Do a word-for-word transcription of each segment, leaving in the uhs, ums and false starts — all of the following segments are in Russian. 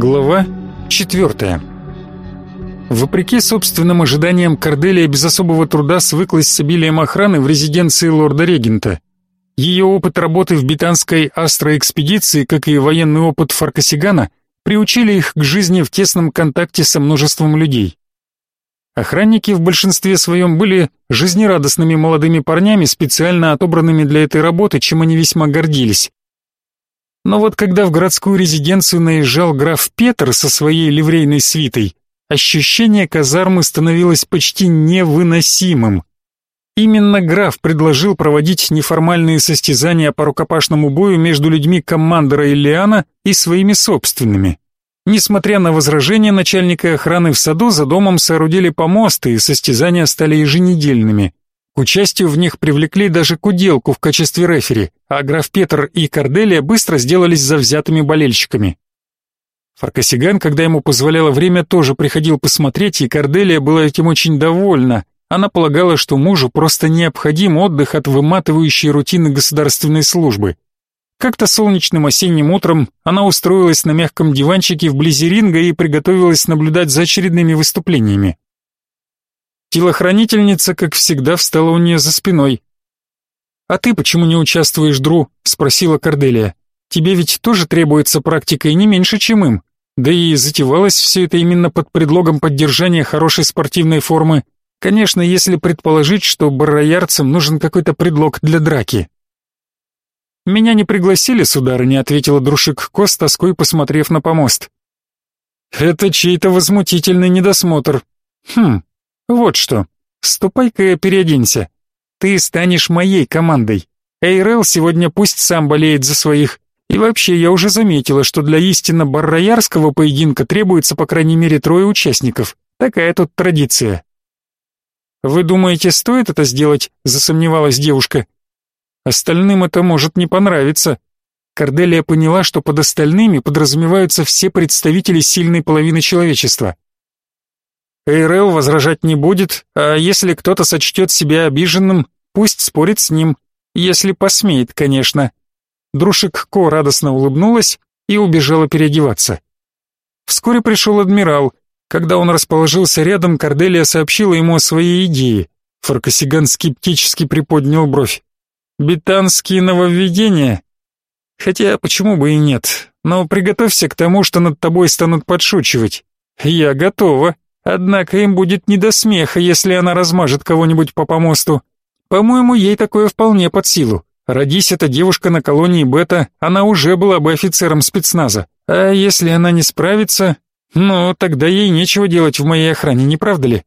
Глава четвертая. Вопреки собственным ожиданиям, Корделия без особого труда свыклась с обилием охраны в резиденции лорда-регента. Ее опыт работы в бетанской астроэкспедиции, как и военный опыт Фаркасигана, приучили их к жизни в тесном контакте со множеством людей. Охранники в большинстве своем были жизнерадостными молодыми парнями, специально отобранными для этой работы, чем они весьма гордились. Но вот когда в городскую резиденцию наезжал граф Петр со своей ливрейной свитой, ощущение казармы становилось почти невыносимым. Именно граф предложил проводить неформальные состязания по рукопашному бою между людьми командора Иллиана и своими собственными. Несмотря на возражения начальника охраны, в саду за домом соорудили помосты, и состязания стали еженедельными. К участию в них привлекли даже куделку в качестве рефери, а граф Петр и Корделия быстро сделались завзятыми болельщиками. Фаркасиган, когда ему позволяло время, тоже приходил посмотреть, и Корделия была этим очень довольна. Она полагала, что мужу просто необходим отдых от выматывающей рутины государственной службы. Как-то солнечным осенним утром она устроилась на мягком диванчике вблизи ринга и приготовилась наблюдать за очередными выступлениями. Телохранительница, как всегда, встала у нее за спиной. «А ты почему не участвуешь, Дру?» — спросила Корделия. «Тебе ведь тоже требуется практика и не меньше, чем им. Да и затевалось все это именно под предлогом поддержания хорошей спортивной формы. Конечно, если предположить, что барроярцам нужен какой-то предлог для драки». «Меня не пригласили, сударыня», — ответила Друшик-Ко с тоской, посмотрев на помост. «Это чей-то возмутительный недосмотр. Хм, вот что, ступай-ка переоденься. Ты станешь моей командой. Эйрел сегодня пусть сам болеет за своих. И вообще, я уже заметила, что для истинно барроярского поединка требуется по крайней мере трое участников. Такая тут традиция». «Вы думаете, стоит это сделать?» — засомневалась девушка. «Остальным это может не понравиться». Корделия поняла, что под остальными подразумеваются все представители сильной половины человечества. Эйрел возражать не будет, а если кто-то сочтет себя обиженным, пусть спорит с ним, если посмеет, конечно. Друшик-Ко радостно улыбнулась и убежала переодеваться. Вскоре пришел адмирал. Когда он расположился рядом, Корделия сообщила ему о своей идее. Фаркасиган скептически приподнял бровь. «Бетанские нововведения? Хотя, почему бы и нет, но приготовься к тому, что над тобой станут подшучивать. Я готова. Однако им будет не до смеха, если она размажет кого-нибудь по помосту. По-моему, ей такое вполне под силу. Родись эта девушка на колонии Бета, она уже была бы офицером спецназа. А если она не справится, ну, тогда ей нечего делать в моей охране, не правда ли?»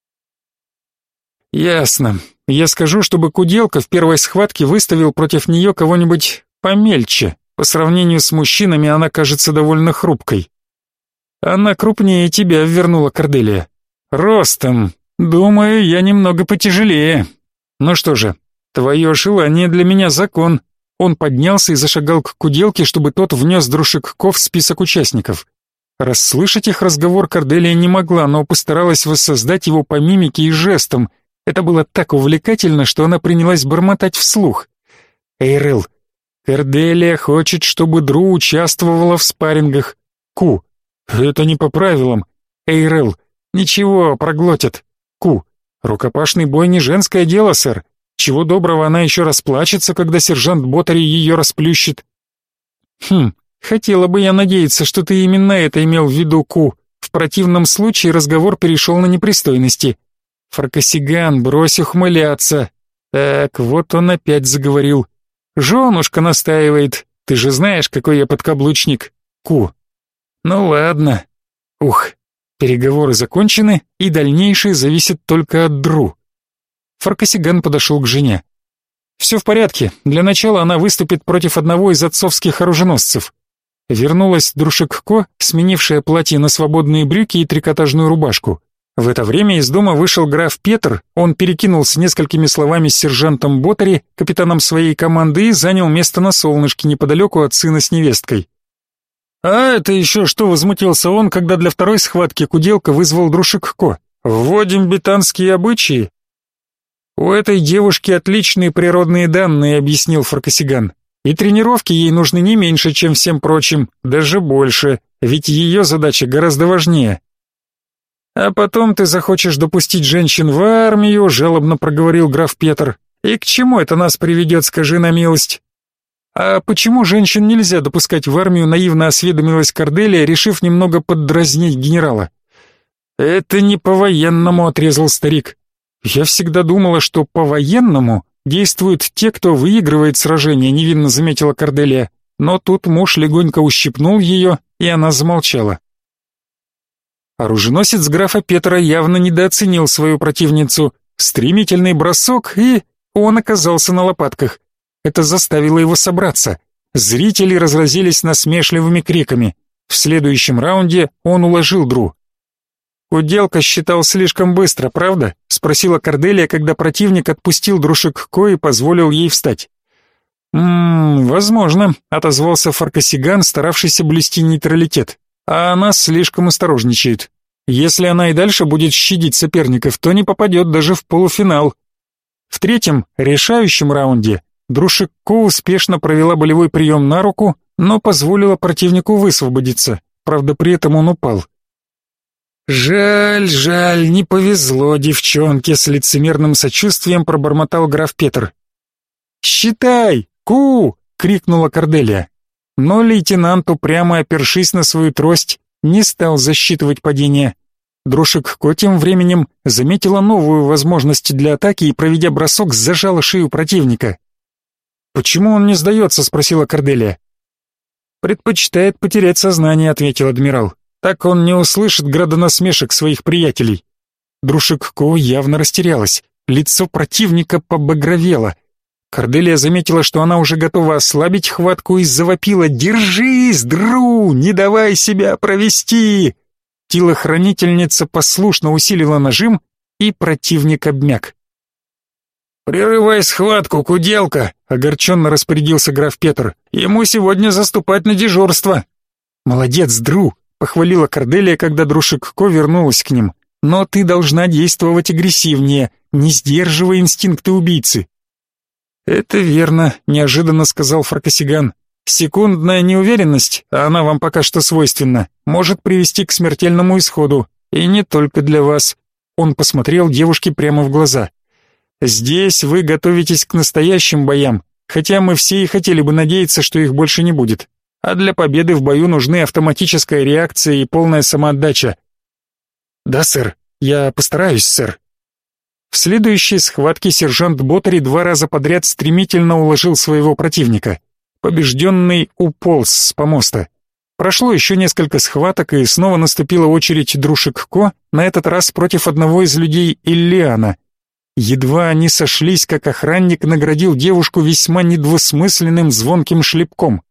«Ясно. Я скажу, чтобы Куделка в первой схватке выставил против нее кого-нибудь помельче. По сравнению с мужчинами она кажется довольно хрупкой». «Она крупнее тебя», — вернула Корделия. «Ростом. Думаю, я немного потяжелее. Ну что же, твое желание для меня закон». Он поднялся и зашагал к Куделке, чтобы тот внес Друшик-Ко в список участников. Расслышать их разговор Корделия не могла, но постаралась воссоздать его по мимике и жестам. Это было так увлекательно, что она принялась бормотать вслух. «Эйрел, Корделия хочет, чтобы Дру участвовала в спаррингах. Ку, это не по правилам. Эйрел, ничего, проглотят. Ку, рукопашный бой не женское дело, сэр. Чего доброго, она еще расплачется, когда сержант Ботари ее расплющит». «Хм, хотела бы я надеяться, что ты именно это имел в виду, Ку. В противном случае разговор перешел на непристойности». «Фаркасиган, брось ухмыляться». Так, вот он опять заговорил. «Женушка настаивает. Ты же знаешь, какой я подкаблучник. Ку». «Ну ладно». Ух, переговоры закончены, и дальнейшее зависит только от Дру. Фаркасиган подошел к жене. «Все в порядке. Для начала она выступит против одного из отцовских оруженосцев». Вернулась Друшик-Ко, сменившая платье на свободные брюки и трикотажную рубашку. В это время из дома вышел граф Петр, он перекинулся несколькими словами с сержантом Ботари, капитаном своей команды, и занял место на солнышке неподалеку от сына с невесткой. «А это еще что?» — возмутился он, когда для второй схватки Куделка вызвал Друшик-Ко. «Вводим бетанские обычаи?» «У этой девушки отличные природные данные», — объяснил Фаркасиган. И тренировки ей нужны не меньше, чем всем прочим, даже больше, ведь ее задача гораздо важнее. «А потом ты захочешь допустить женщин в армию», — жалобно проговорил граф Петр. «И к чему это нас приведет, скажи на милость?» «А почему женщин нельзя допускать в армию?» — наивно осведомилась Корделия, решив немного поддразнить генерала. «Это не по-военному», — отрезал старик. «Я всегда думала, что по-военному действуют те, кто выигрывает сражение», — невинно заметила Корделия. Но тут муж легонько ущипнул ее, и она замолчала. Оруженосец графа Петра явно недооценил свою противницу. Стремительный бросок, и он оказался на лопатках. Это заставило его собраться. Зрители разразились насмешливыми криками. В следующем раунде он уложил Дру. «Уделка считал слишком быстро, правда?» — спросила Корделия, когда противник отпустил Друшек-Ко и позволил ей встать. «Ммм, возможно», — отозвался Фаркасиган, старавшийся блюсти нейтралитет. «А она слишком осторожничает. Если она и дальше будет щадить соперников, то не попадет даже в полуфинал». В третьем, решающем раунде Друшек-Ко успешно провела болевой прием на руку, но позволила противнику высвободиться. Правда, при этом он упал. «Жаль, жаль, не повезло девчонке», — с лицемерным сочувствием пробормотал граф Петр. «Считай! Ку!» — крикнула Корделия. Но лейтенант, упрямо опершись на свою трость, не стал засчитывать падение. Друшек-Ко тем временем заметила новую возможность для атаки и, проведя бросок, зажала шею противника. «Почему он не сдается?» — спросила Корделия. «Предпочитает потерять сознание», — ответил адмирал. «Так он не услышит градонасмешек своих приятелей». Друшек-Ко явно растерялась. Лицо противника побагровело. Корделия заметила, что она уже готова ослабить хватку, и завопила: «Держись, Дру! Не давай себя провести!» Телохранительница послушно усилила нажим, и противник обмяк. «Прерывай схватку, куделка!» — огорченно распорядился граф Петр. «Ему сегодня заступать на дежурство!» «Молодец, Дру!» — похвалила Корделия, когда Друшек-Ко вернулась к ним. «Но ты должна действовать агрессивнее, не сдерживай инстинкты убийцы». «Это верно», — неожиданно сказал Фаркасиган. «Секундная неуверенность, а она вам пока что свойственна, может привести к смертельному исходу, и не только для вас». Он посмотрел девушке прямо в глаза. «Здесь вы готовитесь к настоящим боям, хотя мы все и хотели бы надеяться, что их больше не будет. А для победы в бою нужны автоматическая реакция и полная самоотдача». «Да, сэр, я постараюсь, сэр». В следующей схватке сержант Ботари два раза подряд стремительно уложил своего противника. Побежденный уполз с помоста. Прошло еще несколько схваток, и снова наступила очередь Друшек-Ко, на этот раз против одного из людей Иллиана. Едва они сошлись, как охранник наградил девушку весьма недвусмысленным звонким шлепком.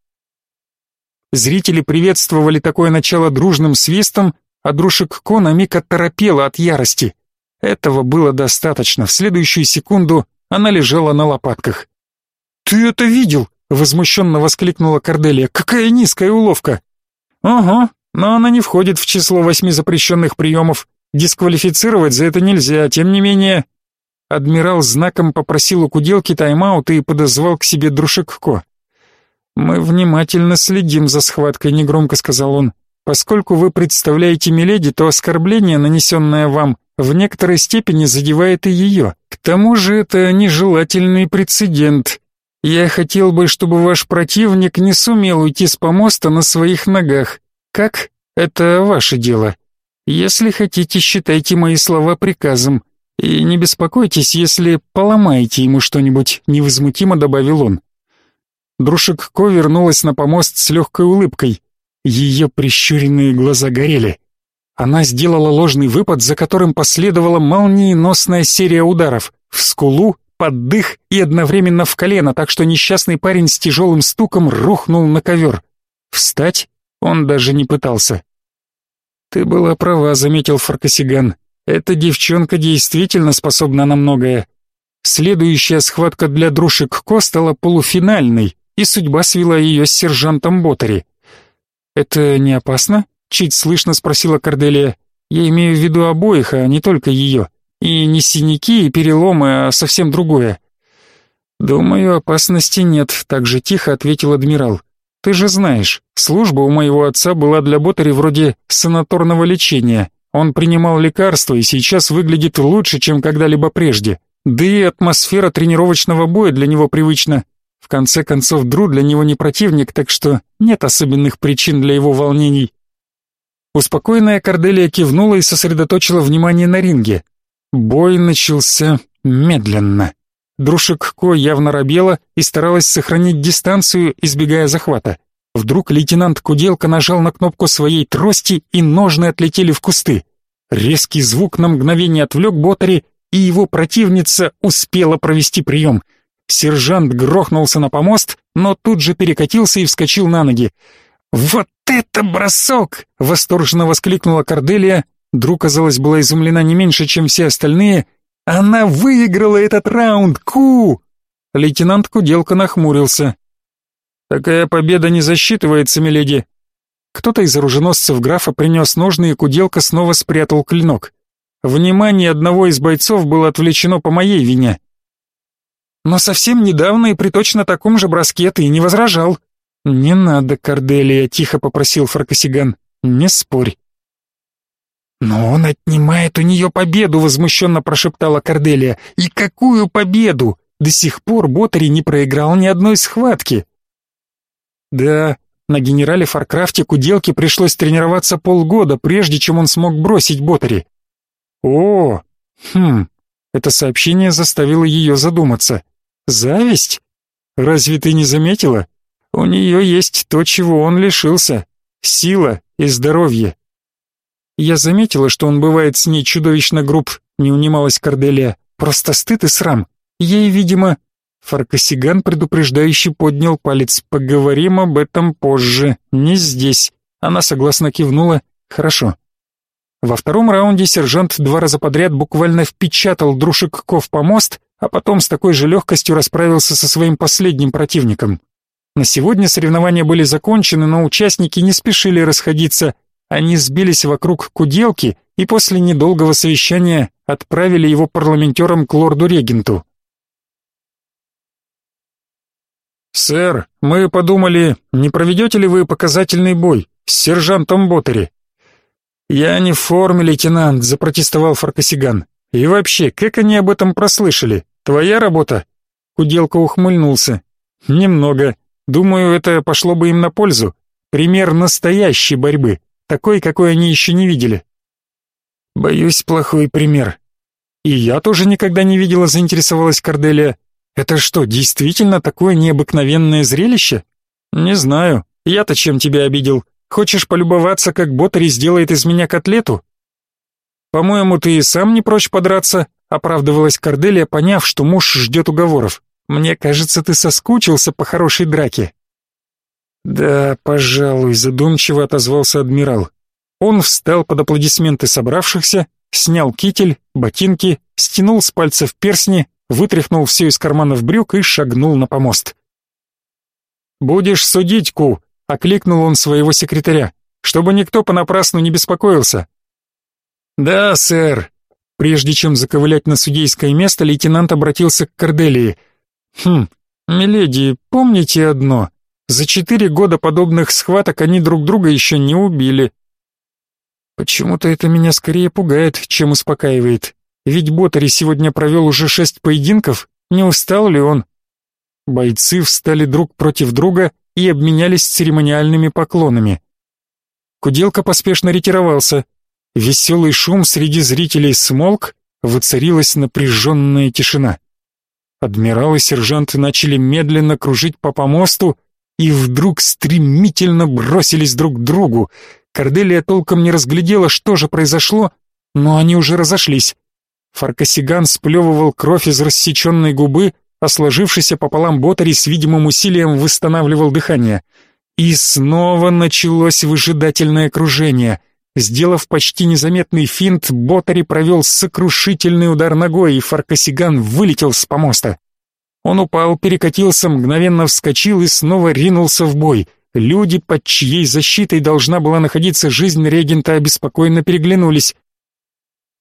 Зрители приветствовали такое начало дружным свистом, а Друшек-Ко на миг оторопела от ярости. Этого было достаточно. В следующую секунду она лежала на лопатках. «Ты это видел?» — возмущенно воскликнула Корделия. «Какая низкая уловка!» «Ага, но она не входит в число восьми запрещенных приемов. Дисквалифицировать за это нельзя, тем не менее...» Адмирал знаком попросил у куделки тайм-аут и подозвал к себе Друшек-Ко. «Мы внимательно следим за схваткой», — негромко сказал он. «Поскольку вы представляете миледи, то оскорбление, нанесенное вам, в некоторой степени задевает и ее. К тому же это нежелательный прецедент. Я хотел бы, чтобы ваш противник не сумел уйти с помоста на своих ногах. Как? Это ваше дело. Если хотите, считайте мои слова приказом. И не беспокойтесь, если поломаете ему что-нибудь», — невозмутимо добавил он. Друшек-Ко вернулась на помост с легкой улыбкой. Ее прищуренные глаза горели. Она сделала ложный выпад, за которым последовала молниеносная серия ударов в скулу, под дых и одновременно в колено, так что несчастный парень с тяжелым стуком рухнул на ковер. Встать он даже не пытался. «Ты была права», — заметил Фаркасиган. «Эта девчонка действительно способна на многое». Следующая схватка для Друшек-Ко стала полуфинальной, и судьба свела ее с сержантом Ботари. «Это не опасно?» — чуть слышно спросила Корделия. «Я имею в виду обоих, а не только ее. И не синяки и переломы, а совсем другое». «Думаю, опасности нет», — так же тихо ответил адмирал. «Ты же знаешь, служба у моего отца была для Ботари вроде санаторного лечения. Он принимал лекарства и сейчас выглядит лучше, чем когда-либо прежде. Да и атмосфера тренировочного боя для него привычна. В конце концов, Дру для него не противник, так что нет особенных причин для его волнений». Успокоенная Корделия кивнула и сосредоточила внимание на ринге. Бой начался медленно. Друшек-Ко явно робела и старалась сохранить дистанцию, избегая захвата. Вдруг лейтенант Куделка нажал на кнопку своей трости, и ножны отлетели в кусты. Резкий звук на мгновение отвлек Ботари, и его противница успела провести прием. Сержант грохнулся на помост, но тут же перекатился и вскочил на ноги. «Вот это бросок!» — восторженно воскликнула Корделия. Дру, казалось, была изумлена не меньше, чем все остальные. «Она выиграла этот раунд! Ку!» Лейтенант Куделка нахмурился. «Такая победа не засчитывается, миледи». Кто-то из оруженосцев графа принес ножны, и Куделка снова спрятал клинок. Внимание одного из бойцов было отвлечено по моей вине. «Но совсем недавно и при точно таком же броске ты не возражал». «Не надо, Корделия», — тихо попросил Фаркасиган. «Не спорь». «Но он отнимает у нее победу», — возмущенно прошептала Корделия. «И какую победу? До сих пор Ботари не проиграл ни одной схватки». Да, на генерале Фаркрафте Куделке пришлось тренироваться полгода, прежде чем он смог бросить Ботари. О, хм, это сообщение заставило ее задуматься. Зависть? Разве ты не заметила? У нее есть то, чего он лишился. Сила и здоровье. Я заметила, что он бывает с ней чудовищно груб, не унималась Корделия. Просто стыд и срам. Ей, видимо... Фаркасиган предупреждающе поднял палец. «Поговорим об этом позже, не здесь». Она согласно кивнула. «Хорошо». Во втором раунде сержант два раза подряд буквально впечатал Друшек-Ко в помост, а потом с такой же легкостью расправился со своим последним противником. На сегодня соревнования были закончены, но участники не спешили расходиться. Они сбились вокруг Куделки и после недолгого совещания отправили его парламентером к лорду-регенту. «Сэр, мы подумали, не проведете ли вы показательный бой с сержантом Ботари?» «Я не в форме, лейтенант», — запротестовал Фаркасиган. «И вообще, как они об этом прослышали? Твоя работа?» Куделка ухмыльнулся. «Немного. Думаю, это пошло бы им на пользу. Пример настоящей борьбы, такой, какой они еще не видели». «Боюсь, плохой пример». «И я тоже никогда не видела», — заинтересовалась Корделия. «Это что, действительно такое необыкновенное зрелище?» «Не знаю. Я-то чем тебя обидел? Хочешь полюбоваться, как Ботари сделает из меня котлету?» «По-моему, ты и сам не прочь подраться», — оправдывалась Корделия, поняв, что муж ждет уговоров. «Мне кажется, ты соскучился по хорошей драке». «Да, пожалуй», — задумчиво отозвался адмирал. Он встал под аплодисменты собравшихся, снял китель, ботинки, стянул с пальцев перстни, вытряхнул все из карманов брюк и шагнул на помост. «Будешь судить, Ку», — окликнул он своего секретаря, «чтобы никто понапрасну не беспокоился». «Да, сэр». Прежде чем заковылять на судейское место, лейтенант обратился к Корделии. «Хм, миледи, помните одно? За четыре года подобных схваток они друг друга еще не убили». «Почему-то это меня скорее пугает, чем успокаивает. Ведь Ботари сегодня провел уже шесть поединков, не устал ли он?» Бойцы встали друг против друга и обменялись церемониальными поклонами. Куделка поспешно ретировался. Веселый шум среди зрителей смолк, воцарилась напряженная тишина. Адмирал и сержант начали медленно кружить по помосту и вдруг стремительно бросились друг к другу. Корделия толком не разглядела, что же произошло, но они уже разошлись. Фаркасиган сплевывал кровь из рассеченной губы, а сложившийся пополам Ботари с видимым усилием восстанавливал дыхание. И снова началось выжидательное кружение. Сделав почти незаметный финт, Ботари провел сокрушительный удар ногой, и Фаркасиган вылетел с помоста. Он упал, перекатился, мгновенно вскочил и снова ринулся в бой. Люди, под чьей защитой должна была находиться жизнь регента, обеспокоенно переглянулись.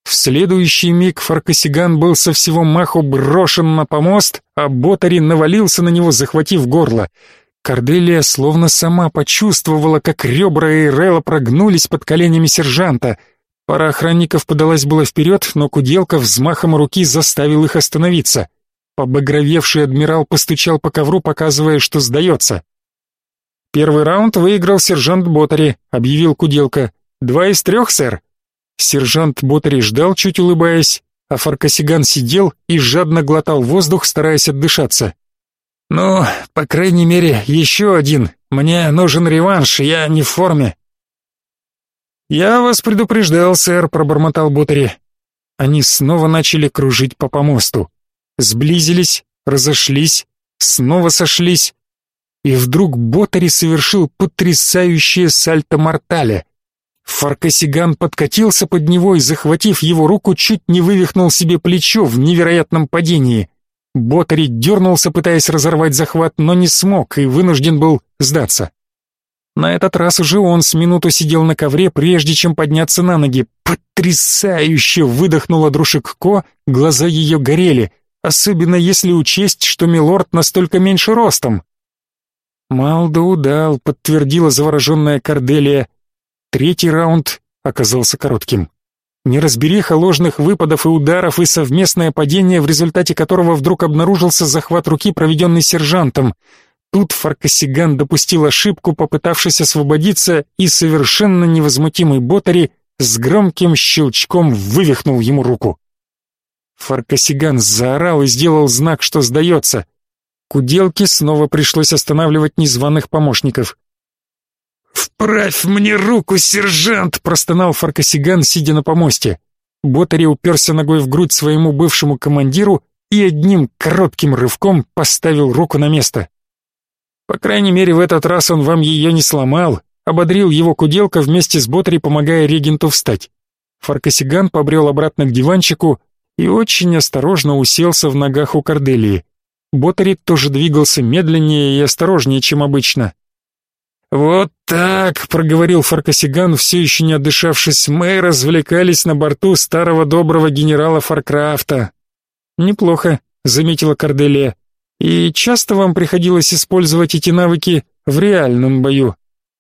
В следующий миг Фаркасиган был со всего маху брошен на помост, а Ботари навалился на него, захватив горло. Корделия словно сама почувствовала, как ребра Эйрела прогнулись под коленями сержанта. Пара охранников подалась было вперед, но Куделка взмахом руки заставил их остановиться. Побагровевший адмирал постучал по ковру, показывая, что сдается. «Первый раунд выиграл сержант Ботари», — объявил Куделка. «Два из трех, сэр». Сержант Ботари ждал, чуть улыбаясь, а Фаркасиган сидел и жадно глотал воздух, стараясь отдышаться. «Ну, по крайней мере, еще один. Мне нужен реванш, я не в форме». «Я вас предупреждал, сэр», — пробормотал Ботари. Они снова начали кружить по помосту. Сблизились, разошлись, снова сошлись. И вдруг Ботари совершил потрясающее сальто-мортале. Фаркасиган подкатился под него и, захватив его руку, чуть не вывихнул себе плечо в невероятном падении. Ботари дернулся, пытаясь разорвать захват, но не смог и вынужден был сдаться. На этот раз уже он с минуту сидел на ковре, прежде чем подняться на ноги. «Потрясающе!» — выдохнула Друшик-Ко, глаза ее горели, особенно если учесть, что милорд настолько меньше ростом. «Мал да удал», — подтвердила завороженная Корделия. Третий раунд оказался коротким. Неразбериха ложных выпадов и ударов и совместное падение, в результате которого вдруг обнаружился захват руки, проведенный сержантом. Тут Фаркасиган допустил ошибку, попытавшись освободиться, и совершенно невозмутимый Ботари с громким щелчком вывихнул ему руку. Фаркасиган заорал и сделал знак, что сдается. Куделке снова пришлось останавливать незваных помощников. «Вправь мне руку, сержант!» — простонал Фаркасиган, сидя на помосте. Ботари уперся ногой в грудь своему бывшему командиру и одним коротким рывком поставил руку на место. «По крайней мере, в этот раз он вам ее не сломал», — ободрил его Куделка вместе с Ботари, помогая регенту встать. Фаркасиган побрел обратно к диванчику и очень осторожно уселся в ногах у Корделии. Ботари тоже двигался медленнее и осторожнее, чем обычно. «Вот так», — проговорил Фаркасиган, все еще не отдышавшись, — «мы развлекались на борту старого доброго генерала Фаркрафта». «Неплохо», — заметила Корделия. «И часто вам приходилось использовать эти навыки в реальном бою?»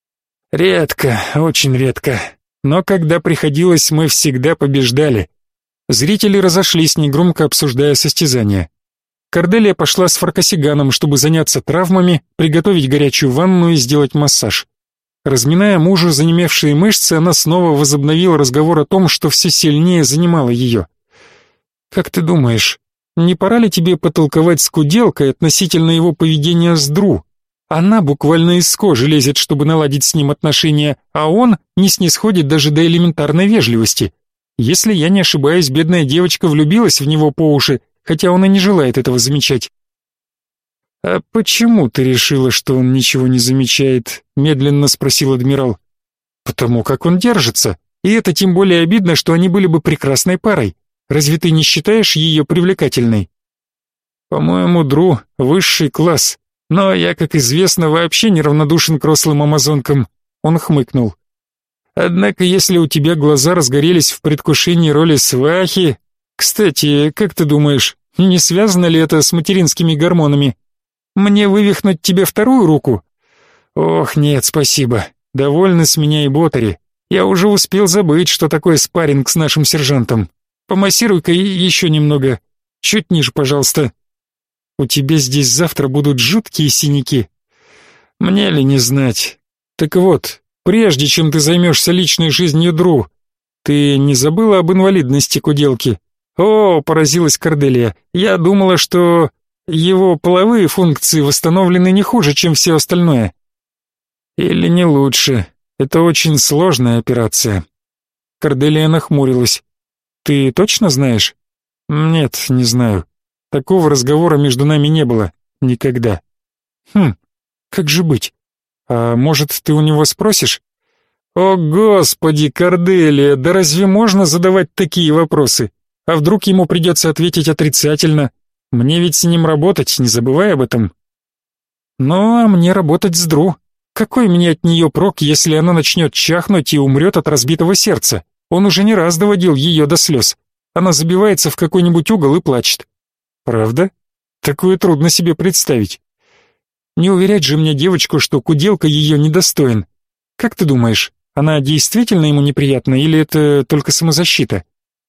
«Редко, очень редко. Но когда приходилось, мы всегда побеждали». Зрители разошлись, негромко обсуждая состязания. Корделия пошла с Фаркасиганом, чтобы заняться травмами, приготовить горячую ванну и сделать массаж. Разминая мужу занемевшие мышцы, она снова возобновила разговор о том, что все сильнее занимало ее. «Как ты думаешь, не пора ли тебе потолковать с Куделкой относительно его поведения с Дру? Она буквально из кожи лезет, чтобы наладить с ним отношения, а он не снисходит даже до элементарной вежливости. Если я не ошибаюсь, бедная девочка влюбилась в него по уши, хотя он и не желает этого замечать». «А почему ты решила, что он ничего не замечает?» — медленно спросил адмирал. «Потому как он держится, и это тем более обидно, что они были бы прекрасной парой. Разве ты не считаешь ее привлекательной?» «По-моему, Дру — высший класс, но я, как известно, вообще неравнодушен к рослым амазонкам», — он хмыкнул. «Однако, если у тебя глаза разгорелись в предвкушении роли свахи... Кстати, как ты думаешь, не связано ли это с материнскими гормонами? Мне вывихнуть тебе вторую руку?» «Ох, нет, спасибо. Довольны с меня и Ботари. Я уже успел забыть, что такое спарринг с нашим сержантом. Помассируй-ка еще немного. Чуть ниже, пожалуйста. У тебя здесь завтра будут жуткие синяки. Мне ли не знать? Так вот, прежде чем ты займешься личной жизнью Дру, ты не забыла об инвалидности Куделки?» «О», — поразилась Корделия, — «я думала, что его половые функции восстановлены не хуже, чем все остальное». «Или не лучше. Это очень сложная операция». Корделия нахмурилась. «Ты точно знаешь?» «Нет, не знаю. Такого разговора между нами не было. Никогда». «Хм, как же быть? А может, ты у него спросишь?» «О, Господи, Корделия, да разве можно задавать такие вопросы? А вдруг ему придется ответить отрицательно? Мне ведь с ним работать, не забывай об этом». «Ну, а мне работать с Дру. Какой мне от нее прок, если она начнет чахнуть и умрет от разбитого сердца? Он уже не раз доводил ее до слез. она забивается в какой-нибудь угол и плачет. Правда? Такое трудно себе представить. Не уверять же мне девочку, что Куделка ее недостоин. Как ты думаешь, она действительно ему неприятна или это только самозащита?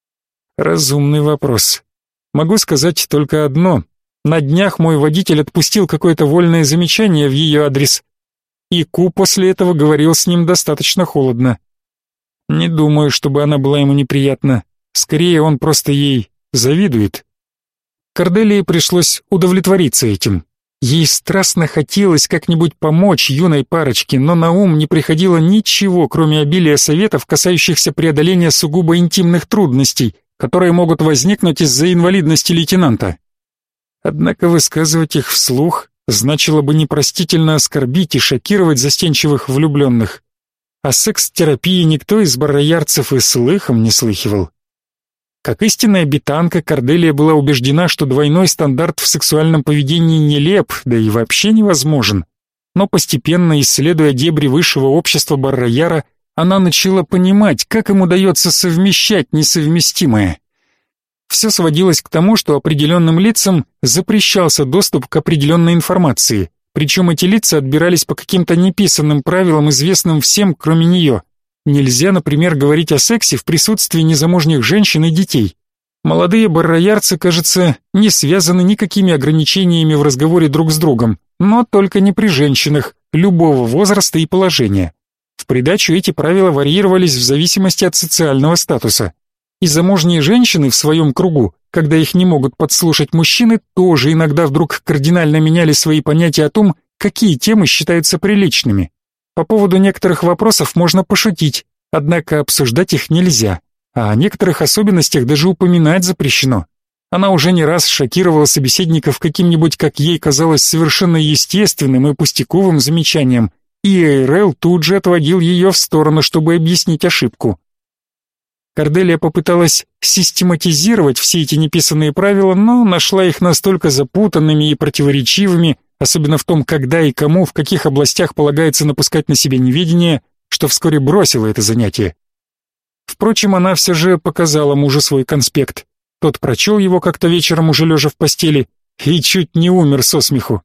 Разумный вопрос. Могу сказать только одно. На днях мой водитель отпустил какое-то вольное замечание в ее адрес. И Ку после этого говорил с ним достаточно холодно. Не думаю, чтобы она была ему неприятна. Скорее, он просто ей завидует. Корделии пришлось удовлетвориться этим. Ей страстно хотелось как-нибудь помочь юной парочке, но на ум не приходило ничего, кроме обилия советов, касающихся преодоления сугубо интимных трудностей, которые могут возникнуть из-за инвалидности лейтенанта. Однако высказывать их вслух значило бы непростительно оскорбить и шокировать застенчивых влюбленных. О секс-терапии никто из барроярцев и слыхом не слыхивал. Как истинная бетанка, Корделия была убеждена, что двойной стандарт в сексуальном поведении нелеп, да и вообще невозможен. Но постепенно, исследуя дебри высшего общества Баррояра, она начала понимать, как им удается совмещать несовместимое. Все сводилось к тому, что определенным лицам запрещался доступ к определенной информации, причем эти лица отбирались по каким-то неписанным правилам, известным всем, кроме нее. Нельзя, например, говорить о сексе в присутствии незамужних женщин и детей. Молодые барроярцы, кажется, не связаны никакими ограничениями в разговоре друг с другом, но только не при женщинах, любого возраста и положения. В придачу эти правила варьировались в зависимости от социального статуса. И замужние женщины в своем кругу, когда их не могут подслушать мужчины, тоже иногда вдруг кардинально меняли свои понятия о том, какие темы считаются приличными. По поводу некоторых вопросов можно пошутить, однако обсуждать их нельзя, а о некоторых особенностях даже упоминать запрещено. Она уже не раз шокировала собеседников каким-нибудь, как ей казалось, совершенно естественным и пустяковым замечанием, и Эйрел тут же отводил ее в сторону, чтобы объяснить ошибку. Корделия попыталась систематизировать все эти неписанные правила, но нашла их настолько запутанными и противоречивыми, особенно в том, когда и кому, в каких областях полагается напускать на себя неведение, что вскоре бросила это занятие. Впрочем, она все же показала мужу свой конспект. Тот прочел его как-то вечером, уже лежа в постели, и чуть не умер со смеху.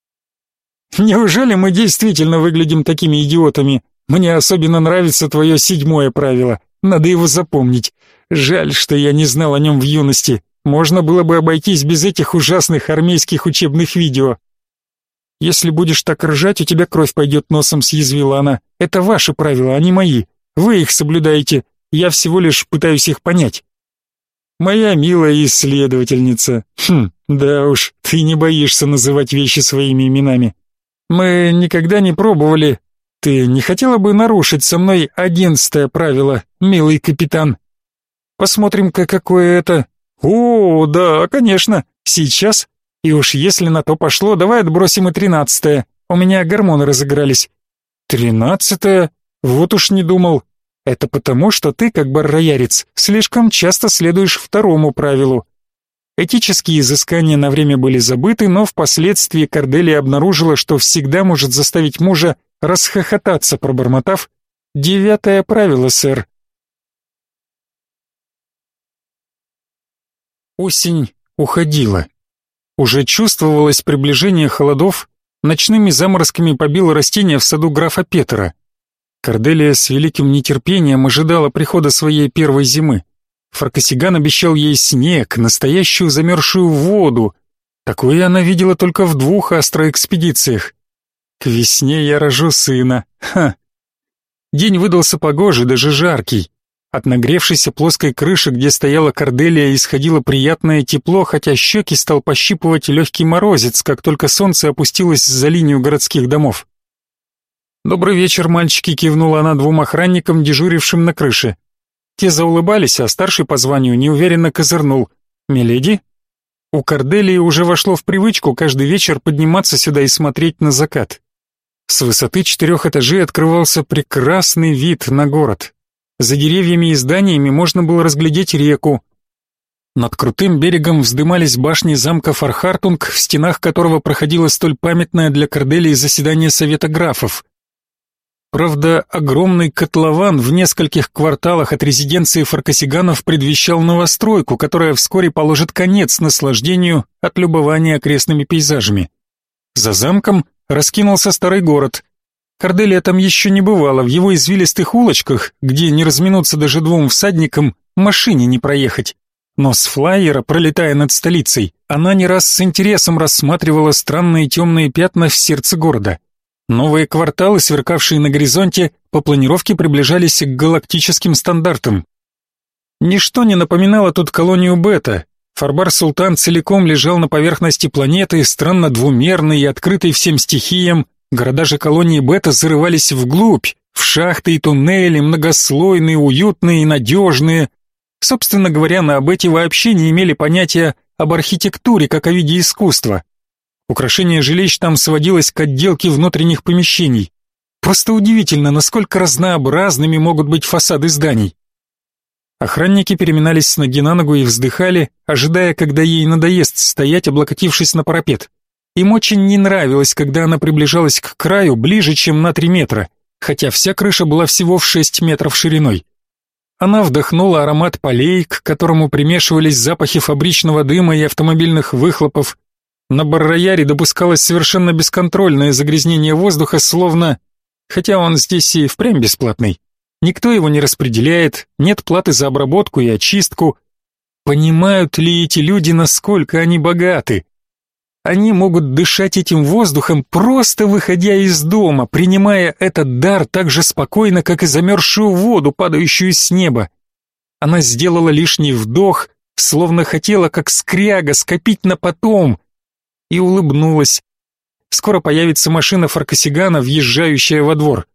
«Неужели мы действительно выглядим такими идиотами? Мне особенно нравится твое седьмое правило. Надо его запомнить. Жаль, что я не знал о нем в юности. Можно было бы обойтись без этих ужасных армейских учебных видео». «Если будешь так ржать, у тебя кровь пойдет носом», — съязвила она. «Это ваши правила, а не мои. Вы их соблюдаете. Я всего лишь пытаюсь их понять». «Моя милая исследовательница. Хм, да уж, ты не боишься называть вещи своими именами. Мы никогда не пробовали. Ты не хотела бы нарушить со мной одиннадцатое правило, милый капитан? Посмотрим-ка, какое это. О, да, конечно. Сейчас. И уж если на то пошло, давай отбросим и тринадцатое. У меня гормоны разыгрались». «Тринадцатое? Вот уж не думал. Это потому, что ты, как барроярец, слишком часто следуешь второму правилу». Этические изыскания на время были забыты, но впоследствии Корделия обнаружила, что всегда может заставить мужа расхохотаться, пробормотав: «Девятое правило, сэр». Осень уходила. Уже чувствовалось приближение холодов, ночными заморозками побило растения в саду графа Петера. Корделия с великим нетерпением ожидала прихода своей первой зимы. Фаркасиган обещал ей снег, настоящую замерзшую воду. Такое она видела только в двух астроэкспедициях. К весне я рожу сына. Ха! День выдался погожий, даже жаркий. От нагревшейся плоской крыши, где стояла Корделия, исходило приятное тепло, хотя щеки стал пощипывать легкий морозец, как только солнце опустилось за линию городских домов. «Добрый вечер, мальчики», — кивнула она двум охранникам, дежурившим на крыше. Те заулыбались, а старший по званию неуверенно козырнул. «Миледи?» У Корделии уже вошло в привычку каждый вечер подниматься сюда и смотреть на закат. С высоты четырех этажей открывался прекрасный вид на город. За деревьями и зданиями можно было разглядеть реку. Над крутым берегом вздымались башни замка Фархартунг, в стенах которого проходило столь памятное для Корделии заседание Совета графов. Правда, огромный котлован в нескольких кварталах от резиденции Фаркасиганов предвещал новостройку, которая вскоре положит конец наслаждению от любования окрестными пейзажами. За замком раскинулся старый город. Корделия там еще не бывала, в его извилистых улочках, где не разминуться даже двум всадникам, машине не проехать. Но с флайера, пролетая над столицей, она не раз с интересом рассматривала странные темные пятна в сердце города. Новые кварталы, сверкавшие на горизонте, по планировке приближались к галактическим стандартам. Ничто не напоминало тут колонию Бета. Фарбар-Султан целиком лежал на поверхности планеты, странно двумерный и открытый всем стихиям. Города же колонии Бета зарывались вглубь, в шахты и туннели, многослойные, уютные и надежные. Собственно говоря, на Бете вообще не имели понятия об архитектуре как о виде искусства. Украшение жилищ там сводилось к отделке внутренних помещений. Просто удивительно, насколько разнообразными могут быть фасады зданий. Охранники переминались с ноги на ногу и вздыхали, ожидая, когда ей надоест стоять, облокотившись на парапет. Им очень не нравилось, когда она приближалась к краю ближе, чем на три метра, хотя вся крыша была всего в шесть метров шириной. Она вдохнула аромат полей, к которому примешивались запахи фабричного дыма и автомобильных выхлопов. На Бар-Рояре допускалось совершенно бесконтрольное загрязнение воздуха, словно... Хотя он здесь и впрямь бесплатный. Никто его не распределяет, нет платы за обработку и очистку. Понимают ли эти люди, насколько они богаты? Они могут дышать этим воздухом, просто выходя из дома, принимая этот дар так же спокойно, как и замерзшую воду, падающую с неба. Она сделала лишний вдох, словно хотела, как скряга, скопить на потом, и улыбнулась. Скоро появится машина Фаркасигана, въезжающая во двор.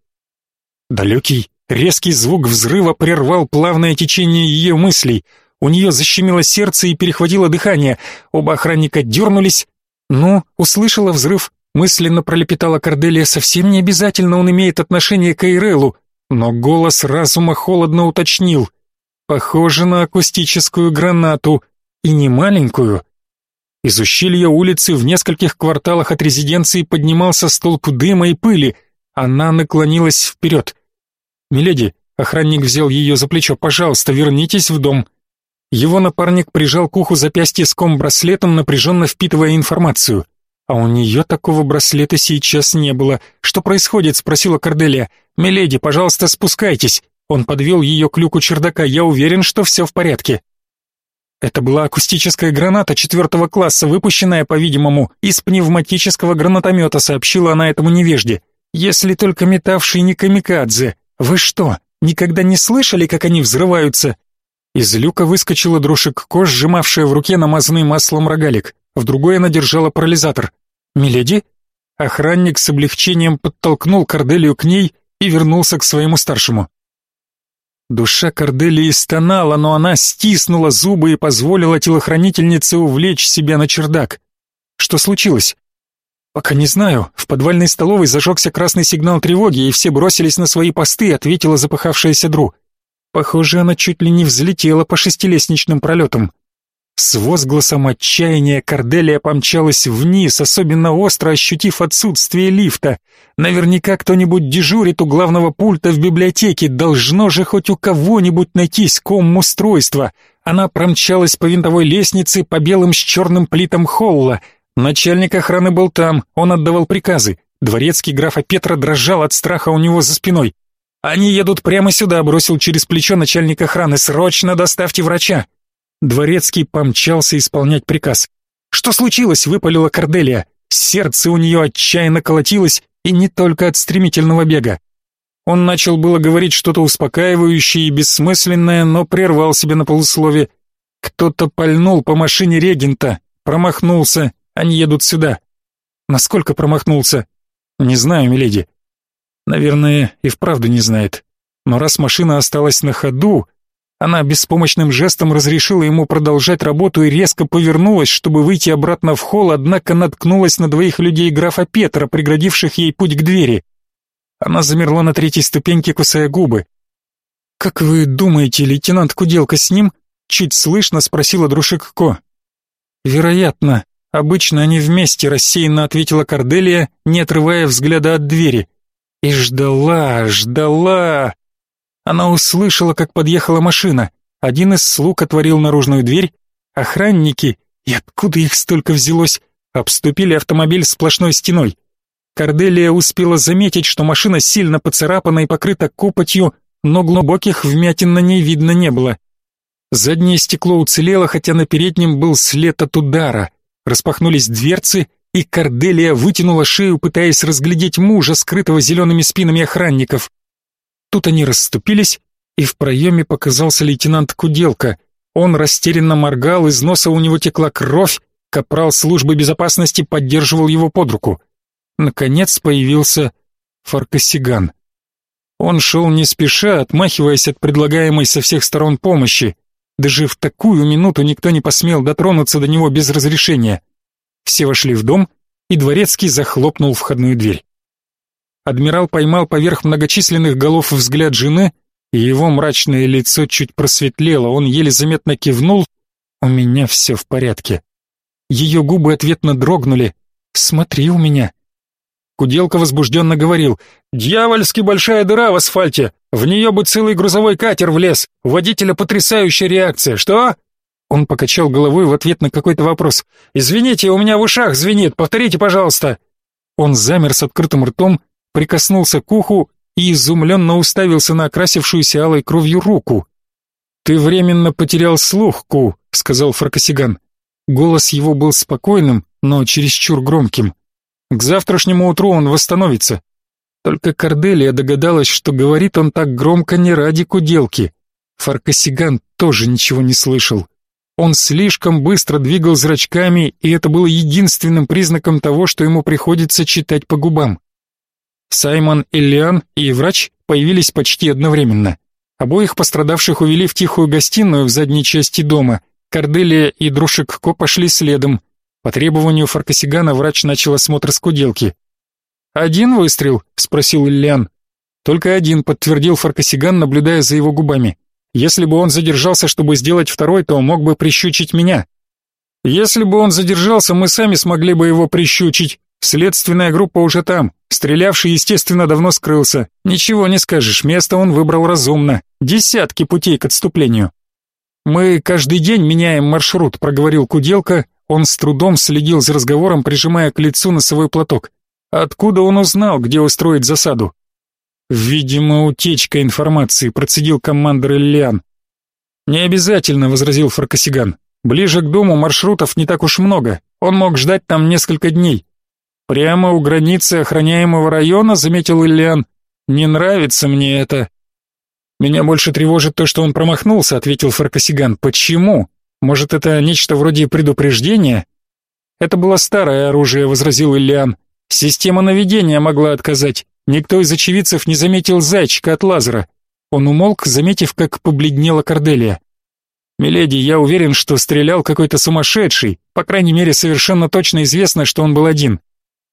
Далекий, резкий звук взрыва прервал плавное течение ее мыслей. У нее защемило сердце и перехватило дыхание. Оба охранника дернулись. «Ну, услышала взрыв», — мысленно пролепетала Корделия. «Совсем не обязательно он имеет отношение к Эйрелу». Но голос разума холодно уточнил. «Похоже на акустическую гранату. И не маленькую». Из ущелья улицы в нескольких кварталах от резиденции поднимался столб дыма и пыли. Она наклонилась вперед. «Миледи», — охранник взял ее за плечо, — «пожалуйста, вернитесь в дом». Его напарник прижал к уху запястье с ком-браслетом, напряженно впитывая информацию. А у нее такого браслета сейчас не было. «Что происходит?» — спросила Корделия. «Миледи, пожалуйста, спускайтесь». Он подвел ее к люку чердака. «Я уверен, что все в порядке». Это была акустическая граната четвертого класса, выпущенная, по-видимому, из пневматического гранатомета, сообщила она этому невежде. «Если только метавший не камикадзе. Вы что, никогда не слышали, как они взрываются?» Из люка выскочила Друшик-Ко, сжимавшая в руке намазанный маслом рогалик. В другой она держала парализатор. «Миледи?» Охранник с облегчением подтолкнул Корделию к ней и вернулся к своему старшему. Душа Корделии стонала, но она стиснула зубы и позволила телохранительнице увлечь себя на чердак. «Что случилось?» «Пока не знаю. В подвальной столовой зажегся красный сигнал тревоги, и все бросились на свои посты», — ответила запыхавшаяся Дру. Похоже, она чуть ли не взлетела по шестилестничным пролетам. С возгласом отчаяния Корделия помчалась вниз, особенно остро ощутив отсутствие лифта. Наверняка кто-нибудь дежурит у главного пульта в библиотеке, должно же хоть у кого-нибудь найтись ком-устройство. Она промчалась по винтовой лестнице по белым с черным плитам холла. Начальник охраны был там, он отдавал приказы. Дворецкий графа Петра дрожал от страха у него за спиной. «Они едут прямо сюда», — бросил через плечо начальник охраны. «Срочно доставьте врача». Дворецкий помчался исполнять приказ. «Что случилось?» — выпалила Корделия. Сердце у нее отчаянно колотилось, и не только от стремительного бега. Он начал было говорить что-то успокаивающее и бессмысленное, но прервал себя на полуслове. Кто-то пальнул по машине регента, промахнулся, они едут сюда. Насколько промахнулся? Не знаю, миледи. Наверное, и вправду не знает. Но раз машина осталась на ходу, она беспомощным жестом разрешила ему продолжать работу и резко повернулась, чтобы выйти обратно в холл, однако наткнулась на двоих людей графа Петра, преградивших ей путь к двери. Она замерла на третьей ступеньке, кусая губы. «Как вы думаете, лейтенант Куделка с ним?» — чуть слышно спросила Друшик-Ко. «Вероятно. Обычно они вместе», — рассеянно ответила Корделия, не отрывая взгляда от двери. И ждала, ждала. Она услышала, как подъехала машина. Один из слуг отворил наружную дверь. Охранники, и откуда их столько взялось, обступили автомобиль сплошной стеной. Корделия успела заметить, что машина сильно поцарапана и покрыта копотью, но глубоких вмятин на ней видно не было. Заднее стекло уцелело, хотя на переднем был след от удара. Распахнулись дверцы, и Корделия вытянула шею, пытаясь разглядеть мужа, скрытого зелеными спинами охранников. Тут они расступились, и в проеме показался лейтенант Куделка. Он растерянно моргал, из носа у него текла кровь, капрал службы безопасности поддерживал его под руку. Наконец появился Фаркасиган. Он шел не спеша, отмахиваясь от предлагаемой со всех сторон помощи. Даже в такую минуту никто не посмел дотронуться до него без разрешения. Все вошли в дом, и дворецкий захлопнул входную дверь. Адмирал поймал поверх многочисленных голов взгляд жены, и его мрачное лицо чуть просветлело, он еле заметно кивнул: «У меня все в порядке». Ее губы ответно дрогнули: «Смотри у меня». Куделка возбужденно говорил: «Дьявольски большая дыра в асфальте, в нее бы целый грузовой катер влез, у водителя потрясающая реакция, что?» Он покачал головой в ответ на какой-то вопрос. «Извините, у меня в ушах звенит, повторите, пожалуйста». Он замер с открытым ртом, прикоснулся к уху и изумленно уставился на окрасившуюся алой кровью руку. «Ты временно потерял слух, Ку», — сказал Фаркасиган. Голос его был спокойным, но чересчур громким. «К завтрашнему утру он восстановится». Только Корделия догадалась, что говорит он так громко не ради Куделки. Фаркасиган тоже ничего не слышал. Он слишком быстро двигал зрачками, и это было единственным признаком того, что ему приходится читать по губам. Саймон, Иллиан и врач появились почти одновременно. Обоих пострадавших увели в тихую гостиную в задней части дома. Корделия и Друшек-Ко пошли следом. По требованию Фаркасигана врач начал осмотр скуделки. «Один выстрел?» — спросил Иллиан. «Только один», — подтвердил Фаркасиган, наблюдая за его губами. «Если бы он задержался, чтобы сделать второй, то мог бы прищучить меня». «Если бы он задержался, мы сами смогли бы его прищучить. Следственная группа уже там. Стрелявший, естественно, давно скрылся. Ничего не скажешь, место он выбрал разумно. Десятки путей к отступлению». «Мы каждый день меняем маршрут», — проговорил Куделка. Он с трудом следил за разговором, прижимая к лицу носовой платок. Откуда он узнал, где устроить засаду? «Видимо, утечка информации», — процедил командир Иллиан. «Не обязательно», — возразил Фаркасиган. «Ближе к дому маршрутов не так уж много. Он мог ждать там несколько дней». «Прямо у границы охраняемого района», — заметил Иллиан. «Не нравится мне это». «Меня больше тревожит то, что он промахнулся», — ответил Фаркасиган. «Почему? Может, это нечто вроде предупреждения?» «Это было старое оружие», — возразил Иллиан. «Система наведения могла отказать. Никто из очевидцев не заметил зайчика от лазера». Он умолк, заметив, как побледнела Корделия. «Миледи, я уверен, что стрелял какой-то сумасшедший. По крайней мере, совершенно точно известно, что он был один».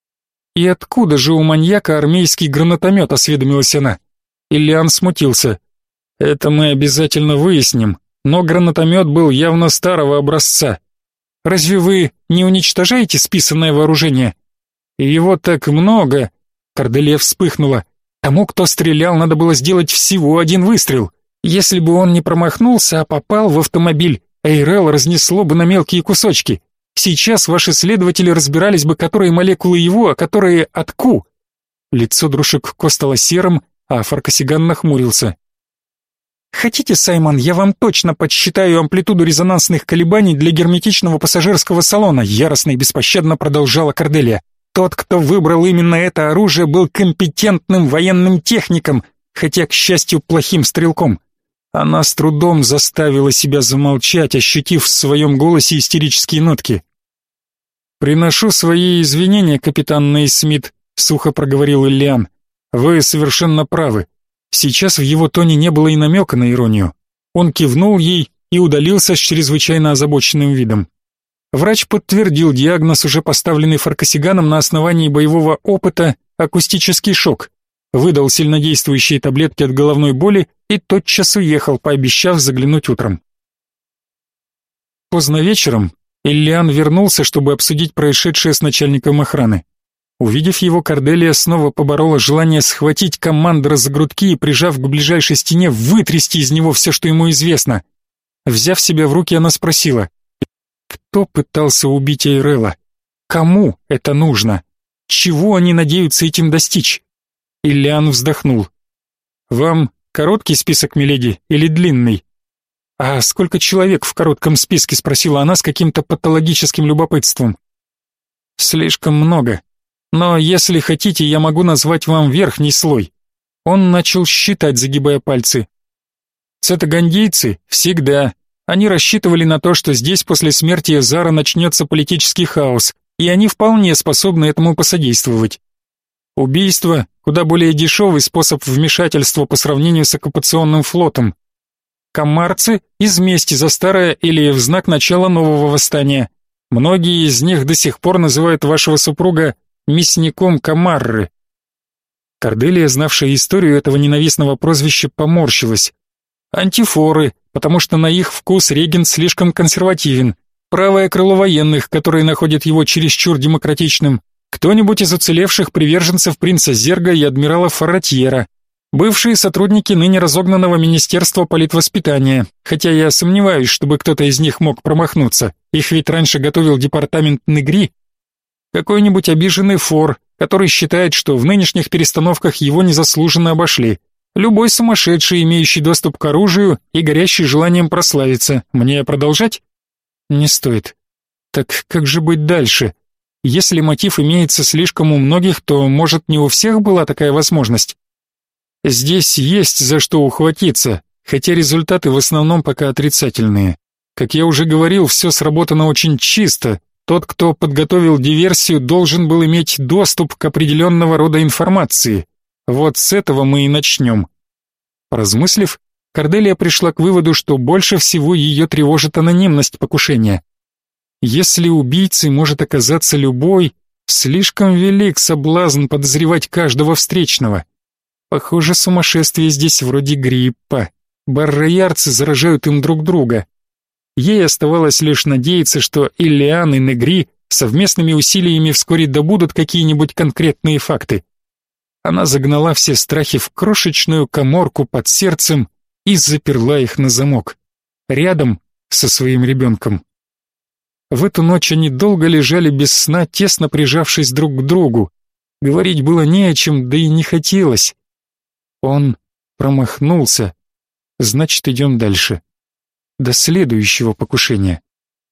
«И откуда же у маньяка армейский гранатомет?» — осведомилась она. Иллиан смутился. «Это мы обязательно выясним, но гранатомет был явно старого образца. Разве вы не уничтожаете списанное вооружение?» «Его так много!» Корделия вспыхнула. «Тому, кто стрелял, надо было сделать всего один выстрел. Если бы он не промахнулся, а попал в автомобиль, Эйрел разнесло бы на мелкие кусочки. Сейчас ваши следователи разбирались бы, которые молекулы его, а которые от Ку». Лицо Друшек-Ко стало серым, а Фаркасиган нахмурился. «Хотите, Саймон, я вам точно подсчитаю амплитуду резонансных колебаний для герметичного пассажирского салона», яростно и беспощадно продолжала Корделия. «Тот, кто выбрал именно это оружие, был компетентным военным техником, хотя, к счастью, плохим стрелком». Она с трудом заставила себя замолчать, ощутив в своем голосе истерические нотки. «Приношу свои извинения, капитан Нейсмит», — сухо проговорил Иллиан. «Вы совершенно правы». Сейчас в его тоне не было и намека на иронию. Он кивнул ей и удалился с чрезвычайно озабоченным видом. Врач подтвердил диагноз, уже поставленный Фаркасиганом на основании боевого опыта — акустический шок. Выдал сильнодействующие таблетки от головной боли и тотчас уехал, пообещав заглянуть утром. Поздно вечером Иллиан вернулся, чтобы обсудить происшедшее с начальником охраны. Увидев его, Корделия снова поборола желание схватить командора за грудки и, прижав к ближайшей стене, вытрясти из него все, что ему известно. Взяв себя в руки, она спросила: кто пытался убить Эйрела? Кому это нужно? Чего они надеются этим достичь? Иллиан вздохнул. Вам короткий список, миледи, или длинный? А сколько человек в коротком списке, спросила она с каким-то патологическим любопытством. Слишком много. Но если хотите, я могу назвать вам верхний слой. Он начал считать, загибая пальцы. Цетагандийцы всегда. Они рассчитывали на то, что здесь после смерти Эзара начнется политический хаос, и они вполне способны этому посодействовать. Убийство – куда более дешевый способ вмешательства по сравнению с оккупационным флотом. Камарцы – из мести за старое или в знак начала нового восстания. Многие из них до сих пор называют вашего супруга мясником Камарры. Корделия, знавшая историю этого ненавистного прозвища, поморщилась. Антифоры, потому что на их вкус регент слишком консервативен. Правое крыло военных, которые находят его чересчур демократичным. Кто-нибудь из уцелевших приверженцев принца Зерга и адмирала Фарратьера. Бывшие сотрудники ныне разогнанного Министерства политвоспитания, хотя я сомневаюсь, чтобы кто-то из них мог промахнуться. Их ведь раньше готовил департамент Негри. Какой-нибудь обиженный фор, который считает, что в нынешних перестановках его незаслуженно обошли. Любой сумасшедший, имеющий доступ к оружию и горящий желанием прославиться. Мне продолжать? Не стоит. Так как же быть дальше? Если мотив имеется слишком у многих, то, может, не у всех была такая возможность? Здесь есть за что ухватиться, хотя результаты в основном пока отрицательные. Как я уже говорил, все сработано очень чисто. Тот, кто подготовил диверсию, должен был иметь доступ к определенного рода информации. Вот с этого мы и начнем. Поразмыслив, Корделия пришла к выводу, что больше всего ее тревожит анонимность покушения. Если убийцей может оказаться любой, слишком велик соблазн подозревать каждого встречного. Похоже, сумасшествие здесь вроде гриппа. Барроярцы заражают им друг друга. Ей оставалось лишь надеяться, что Иллиан и Негри совместными усилиями вскоре добудут какие-нибудь конкретные факты. Она загнала все страхи в крошечную каморку под сердцем и заперла их на замок, рядом со своим ребенком. В эту ночь они долго лежали без сна, тесно прижавшись друг к другу. Говорить было не о чем, да и не хотелось. Он промахнулся. Значит, идем дальше. До следующего покушения.